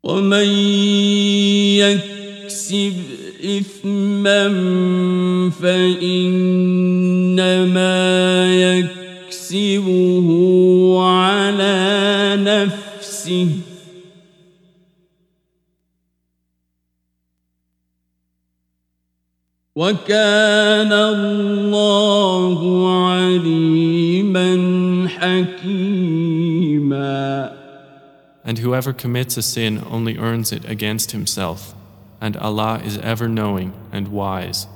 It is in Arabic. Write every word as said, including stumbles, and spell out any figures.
ومن يكسب إثما فإنما يكسبه على نفسه وكان الله عليما حكيما. And whoever commits a sin only earns it against himself, and Allah is ever knowing and wise.